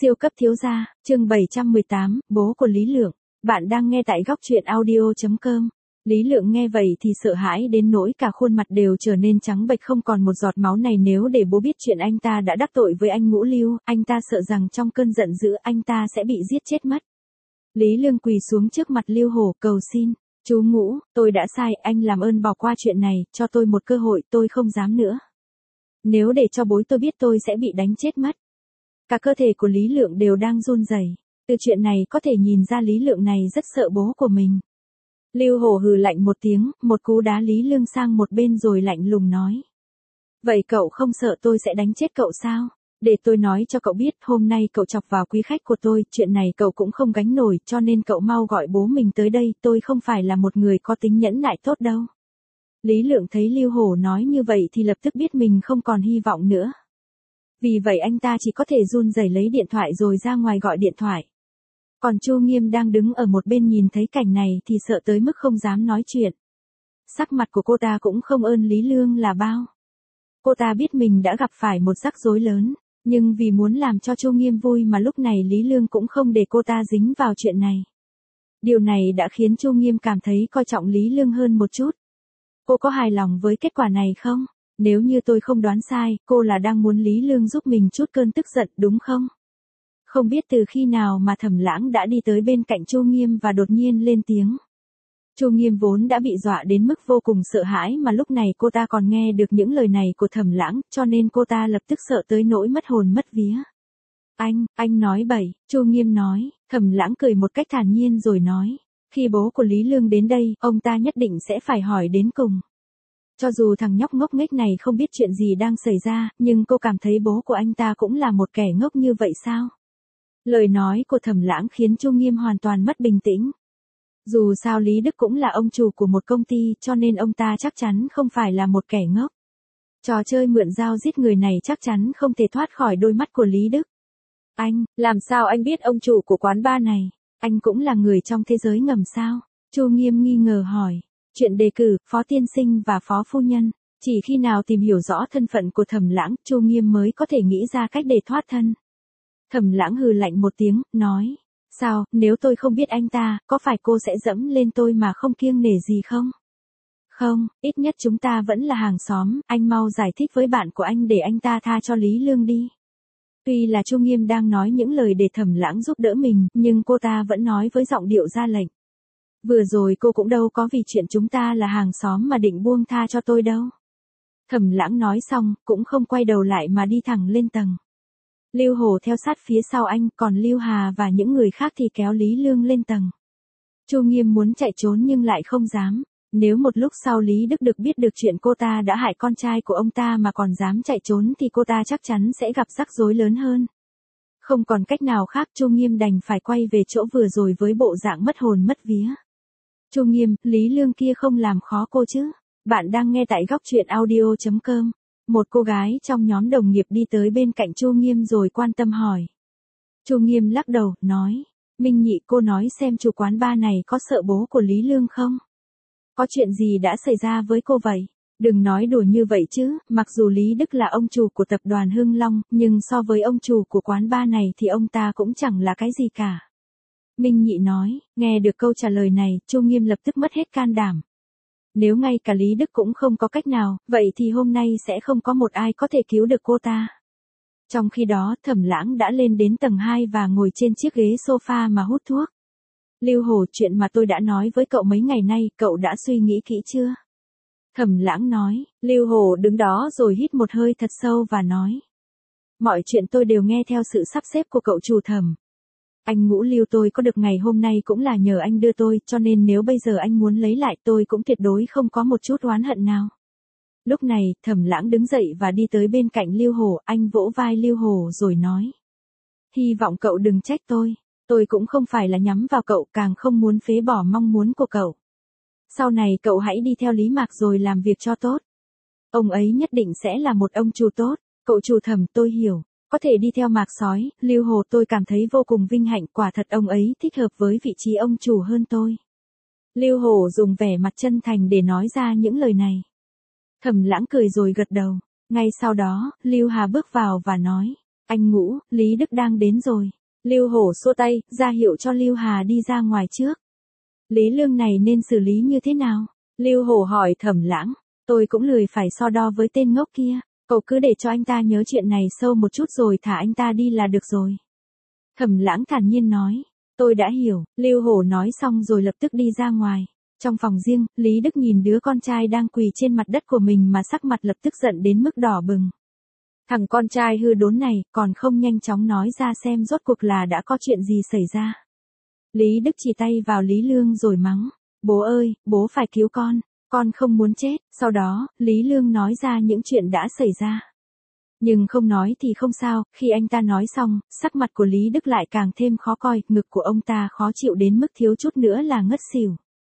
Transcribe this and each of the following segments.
Siêu cấp thiếu gia, chương 718, bố của Lý Lượng. Bạn đang nghe tại góc truyện audio.com. Lý Lượng nghe vậy thì sợ hãi đến nỗi cả khuôn mặt đều trở nên trắng bệch không còn một giọt máu này. Nếu để bố biết chuyện anh ta đã đắc tội với anh Ngũ Lưu, anh ta sợ rằng trong cơn giận dữ anh ta sẽ bị giết chết mất. Lý Lương quỳ xuống trước mặt Lưu Hổ cầu xin. Chú Ngũ, tôi đã sai, anh làm ơn bỏ qua chuyện này, cho tôi một cơ hội, tôi không dám nữa. Nếu để cho bố tôi biết tôi sẽ bị đánh chết mất. Cả cơ thể của Lý Lượng đều đang run rẩy. Từ chuyện này có thể nhìn ra Lý Lượng này rất sợ bố của mình. Lưu Hổ hừ lạnh một tiếng, một cú đá Lý Lương sang một bên rồi lạnh lùng nói. Vậy cậu không sợ tôi sẽ đánh chết cậu sao? Để tôi nói cho cậu biết, hôm nay cậu chọc vào quý khách của tôi, chuyện này cậu cũng không gánh nổi, cho nên cậu mau gọi bố mình tới đây, tôi không phải là một người có tính nhẫn nại tốt đâu. Lý Lượng thấy Lưu Hổ nói như vậy thì lập tức biết mình không còn hy vọng nữa. Vì vậy anh ta chỉ có thể run rẩy lấy điện thoại rồi ra ngoài gọi điện thoại. Còn Chu Nghiêm đang đứng ở một bên nhìn thấy cảnh này thì sợ tới mức không dám nói chuyện. Sắc mặt của cô ta cũng không ơn Lý Lương là bao. Cô ta biết mình đã gặp phải một rắc rối lớn, nhưng vì muốn làm cho Chu Nghiêm vui mà lúc này Lý Lương cũng không để cô ta dính vào chuyện này. Điều này đã khiến Chu Nghiêm cảm thấy coi trọng Lý Lương hơn một chút. Cô có hài lòng với kết quả này không? Nếu như tôi không đoán sai, cô là đang muốn Lý Lương giúp mình chút cơn tức giận đúng không? Không biết từ khi nào mà Thẩm Lãng đã đi tới bên cạnh Chu Nghiêm và đột nhiên lên tiếng. Chu Nghiêm vốn đã bị dọa đến mức vô cùng sợ hãi mà lúc này cô ta còn nghe được những lời này của Thẩm Lãng, cho nên cô ta lập tức sợ tới nỗi mất hồn mất vía. Anh nói bậy, Chu Nghiêm nói. Thẩm Lãng cười một cách thản nhiên rồi nói. Khi bố của Lý Lương đến đây, ông ta nhất định sẽ phải hỏi đến cùng. Cho dù thằng nhóc ngốc nghếch này không biết chuyện gì đang xảy ra, nhưng cô cảm thấy bố của anh ta cũng là một kẻ ngốc như vậy sao? Lời nói của Thẩm Lãng khiến Chu Nghiêm hoàn toàn mất bình tĩnh. Dù sao Lý Đức cũng là ông chủ của một công ty cho nên ông ta chắc chắn không phải là một kẻ ngốc. Trò chơi mượn dao giết người này chắc chắn không thể thoát khỏi đôi mắt của Lý Đức. Anh, làm sao anh biết ông chủ của quán bar này? Anh cũng là người trong thế giới ngầm sao? Chu Nghiêm nghi ngờ hỏi. Chuyện đề cử, phó tiên sinh và phó phu nhân, chỉ khi nào tìm hiểu rõ thân phận của Thẩm Lãng, Chu Nghiêm mới có thể nghĩ ra cách để thoát thân. Thẩm Lãng hừ lạnh một tiếng, nói, sao, nếu tôi không biết anh ta, có phải cô sẽ dẫm lên tôi mà không kiêng nể gì không? Không, ít nhất chúng ta vẫn là hàng xóm, anh mau giải thích với bạn của anh để anh ta tha cho Lý Lương đi. Tuy là Chu Nghiêm đang nói những lời để Thẩm Lãng giúp đỡ mình, nhưng cô ta vẫn nói với giọng điệu ra lệnh. Vừa rồi cô cũng đâu có vì chuyện chúng ta là hàng xóm mà định buông tha cho tôi đâu. Thẩm Lãng nói xong, cũng không quay đầu lại mà đi thẳng lên tầng. Lưu Hổ theo sát phía sau anh, còn Lưu Hà và những người khác thì kéo Lý Lương lên tầng. Chu Nghiêm muốn chạy trốn nhưng lại không dám. Nếu một lúc sau Lý Đức được biết được chuyện cô ta đã hại con trai của ông ta mà còn dám chạy trốn thì cô ta chắc chắn sẽ gặp rắc rối lớn hơn. Không còn cách nào khác, Chu Nghiêm đành phải quay về chỗ vừa rồi với bộ dạng mất hồn mất vía. Chu Nghiêm, Lý Lương kia không làm khó cô chứ? Bạn đang nghe tại góc truyện audio.com. Một cô gái trong nhóm đồng nghiệp đi tới bên cạnh Chu Nghiêm rồi quan tâm hỏi. Chu Nghiêm lắc đầu, nói. Minh Nhị, cô nói xem chủ quán bar này có sợ bố của Lý Lương không? Có chuyện gì đã xảy ra với cô vậy? Đừng nói đùa như vậy chứ, mặc dù Lý Đức là ông chủ của tập đoàn Hưng Long, nhưng so với ông chủ của quán bar này thì ông ta cũng chẳng là cái gì cả. Minh Nhị nói, nghe được câu trả lời này, Chu Nghiêm lập tức mất hết can đảm. Nếu ngay cả Lý Đức cũng không có cách nào, vậy thì hôm nay sẽ không có một ai có thể cứu được cô ta. Trong khi đó, Thẩm Lãng đã lên đến tầng 2 và ngồi trên chiếc ghế sofa mà hút thuốc. Lưu Hổ, chuyện mà tôi đã nói với cậu mấy ngày nay, cậu đã suy nghĩ kỹ chưa? Thẩm Lãng nói, Lưu Hổ đứng đó rồi hít một hơi thật sâu và nói. Mọi chuyện tôi đều nghe theo sự sắp xếp của cậu chủ Thẩm. Anh Ngũ Lưu, tôi có được ngày hôm nay cũng là nhờ anh đưa tôi, cho nên nếu bây giờ anh muốn lấy lại tôi cũng tuyệt đối không có một chút oán hận nào. Lúc này, Thẩm Lãng đứng dậy và đi tới bên cạnh Lưu Hổ, anh vỗ vai Lưu Hổ rồi nói. Hy vọng cậu đừng trách tôi cũng không phải là nhắm vào cậu, càng không muốn phế bỏ mong muốn của cậu. Sau này cậu hãy đi theo Lý Mạc rồi làm việc cho tốt. Ông ấy nhất định sẽ là một ông chủ tốt, cậu chủ Thẩm, tôi hiểu. Có thể đi theo Mạc Sói, Lưu Hồ, tôi cảm thấy vô cùng vinh hạnh, quả thật ông ấy thích hợp với vị trí ông chủ hơn tôi. Lưu Hồ dùng vẻ mặt chân thành để nói ra những lời này. Thẩm Lãng cười rồi gật đầu. Ngay sau đó, Lưu Hà bước vào và nói. Anh Ngũ, Lý Đức đang đến rồi. Lưu Hổ xua tay, ra hiệu cho Lưu Hà đi ra ngoài trước. Lý Lương này nên xử lý như thế nào? Lưu Hổ hỏi Thẩm Lãng. Tôi cũng lười phải so đo với tên ngốc kia. Cậu cứ để cho anh ta nhớ chuyện này sâu một chút rồi thả anh ta đi là được rồi. Thẩm Lãng thản nhiên nói. Tôi đã hiểu. Lưu Hổ nói xong rồi lập tức đi ra ngoài. Trong phòng riêng, Lý Đức nhìn đứa con trai đang quỳ trên mặt đất của mình mà sắc mặt lập tức giận đến mức đỏ bừng. Thằng con trai hư đốn này còn không nhanh chóng nói ra xem rốt cuộc là đã có chuyện gì xảy ra. Lý Đức chỉ tay vào Lý Lương rồi mắng. Bố ơi, bố phải cứu con không muốn chết. Sau đó, Lý Lương nói ra những chuyện đã xảy ra. Nhưng không nói thì không sao, khi anh ta nói xong, sắc mặt của Lý Đức lại càng thêm khó coi, ngực của ông ta khó chịu đến mức thiếu chút nữa là ngất xỉu.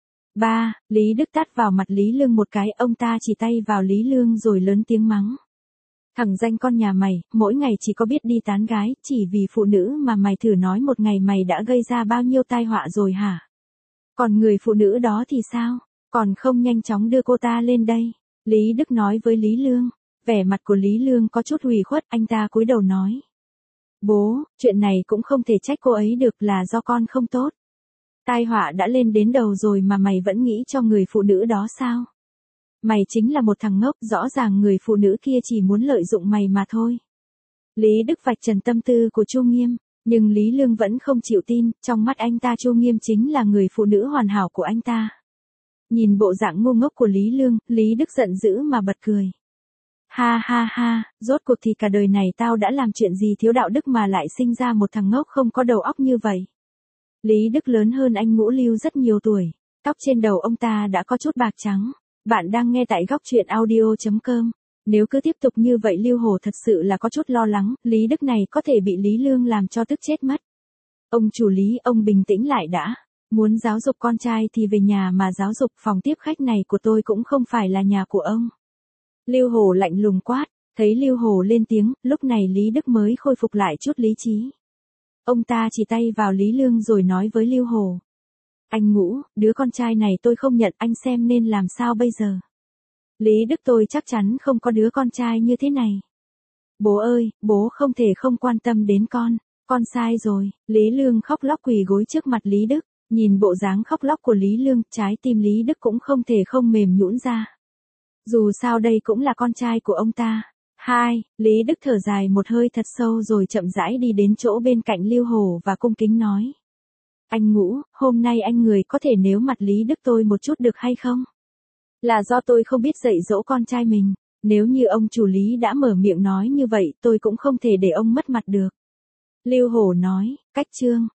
Lý Đức tát vào mặt Lý Lương một cái, ông ta chỉ tay vào Lý Lương rồi lớn tiếng mắng. Thằng danh con nhà mày, mỗi ngày chỉ có biết đi tán gái, chỉ vì phụ nữ mà mày thử nói một ngày mày đã gây ra bao nhiêu tai họa rồi hả? Còn người phụ nữ đó thì sao? Còn không nhanh chóng đưa cô ta lên đây. Lý Đức nói với Lý Lương. Vẻ mặt của Lý Lương có chút ủy khuất, anh ta cúi đầu nói. Bố, chuyện này cũng không thể trách cô ấy được, là do con không tốt. Tai họa đã lên đến đầu rồi mà mày vẫn nghĩ cho người phụ nữ đó sao? Mày chính là một thằng ngốc, rõ ràng người phụ nữ kia chỉ muốn lợi dụng mày mà thôi. Lý Đức vạch trần tâm tư của Chu Nghiêm, nhưng Lý Lương vẫn không chịu tin, trong mắt anh ta Chu Nghiêm chính là người phụ nữ hoàn hảo của anh ta. Nhìn bộ dạng ngu ngốc của Lý Lương, Lý Đức giận dữ mà bật cười. Ha ha ha, rốt cuộc thì cả đời này tao đã làm chuyện gì thiếu đạo đức mà lại sinh ra một thằng ngốc không có đầu óc như vậy. Lý Đức lớn hơn anh Ngũ Lưu rất nhiều tuổi, tóc trên đầu ông ta đã có chút bạc trắng. Bạn đang nghe tại góc truyện audio.com. Nếu cứ tiếp tục như vậy Lưu Hổ thật sự là có chút lo lắng, Lý Đức này có thể bị Lý Lương làm cho tức chết mất. Ông chủ Lý, ông bình tĩnh lại đã. Muốn giáo dục con trai thì về nhà mà giáo dục, phòng tiếp khách này của tôi cũng không phải là nhà của ông. Lưu Hổ lạnh lùng quát, thấy Lưu Hổ lên tiếng, lúc này Lý Đức mới khôi phục lại chút lý trí. Ông ta chỉ tay vào Lý Lương rồi nói với Lưu Hổ. Anh Ngũ, đứa con trai này tôi không nhận, anh xem nên làm sao bây giờ. Lý Đức tôi chắc chắn không có đứa con trai như thế này. Bố ơi, bố không thể không quan tâm đến con sai rồi. Lý Lương khóc lóc quỳ gối trước mặt Lý Đức, nhìn bộ dáng khóc lóc của Lý Lương, trái tim Lý Đức cũng không thể không mềm nhũn ra. Dù sao đây cũng là con trai của ông ta. Lý Đức thở dài một hơi thật sâu rồi chậm rãi đi đến chỗ bên cạnh Lưu Hổ và cung kính nói. Anh Ngũ, hôm nay anh người có thể nếu mặt Lý Đức tôi một chút được hay không? Là do tôi không biết dạy dỗ con trai mình, nếu như ông chủ Lý đã mở miệng nói như vậy tôi cũng không thể để ông mất mặt được. Lưu Hổ nói, cách chương.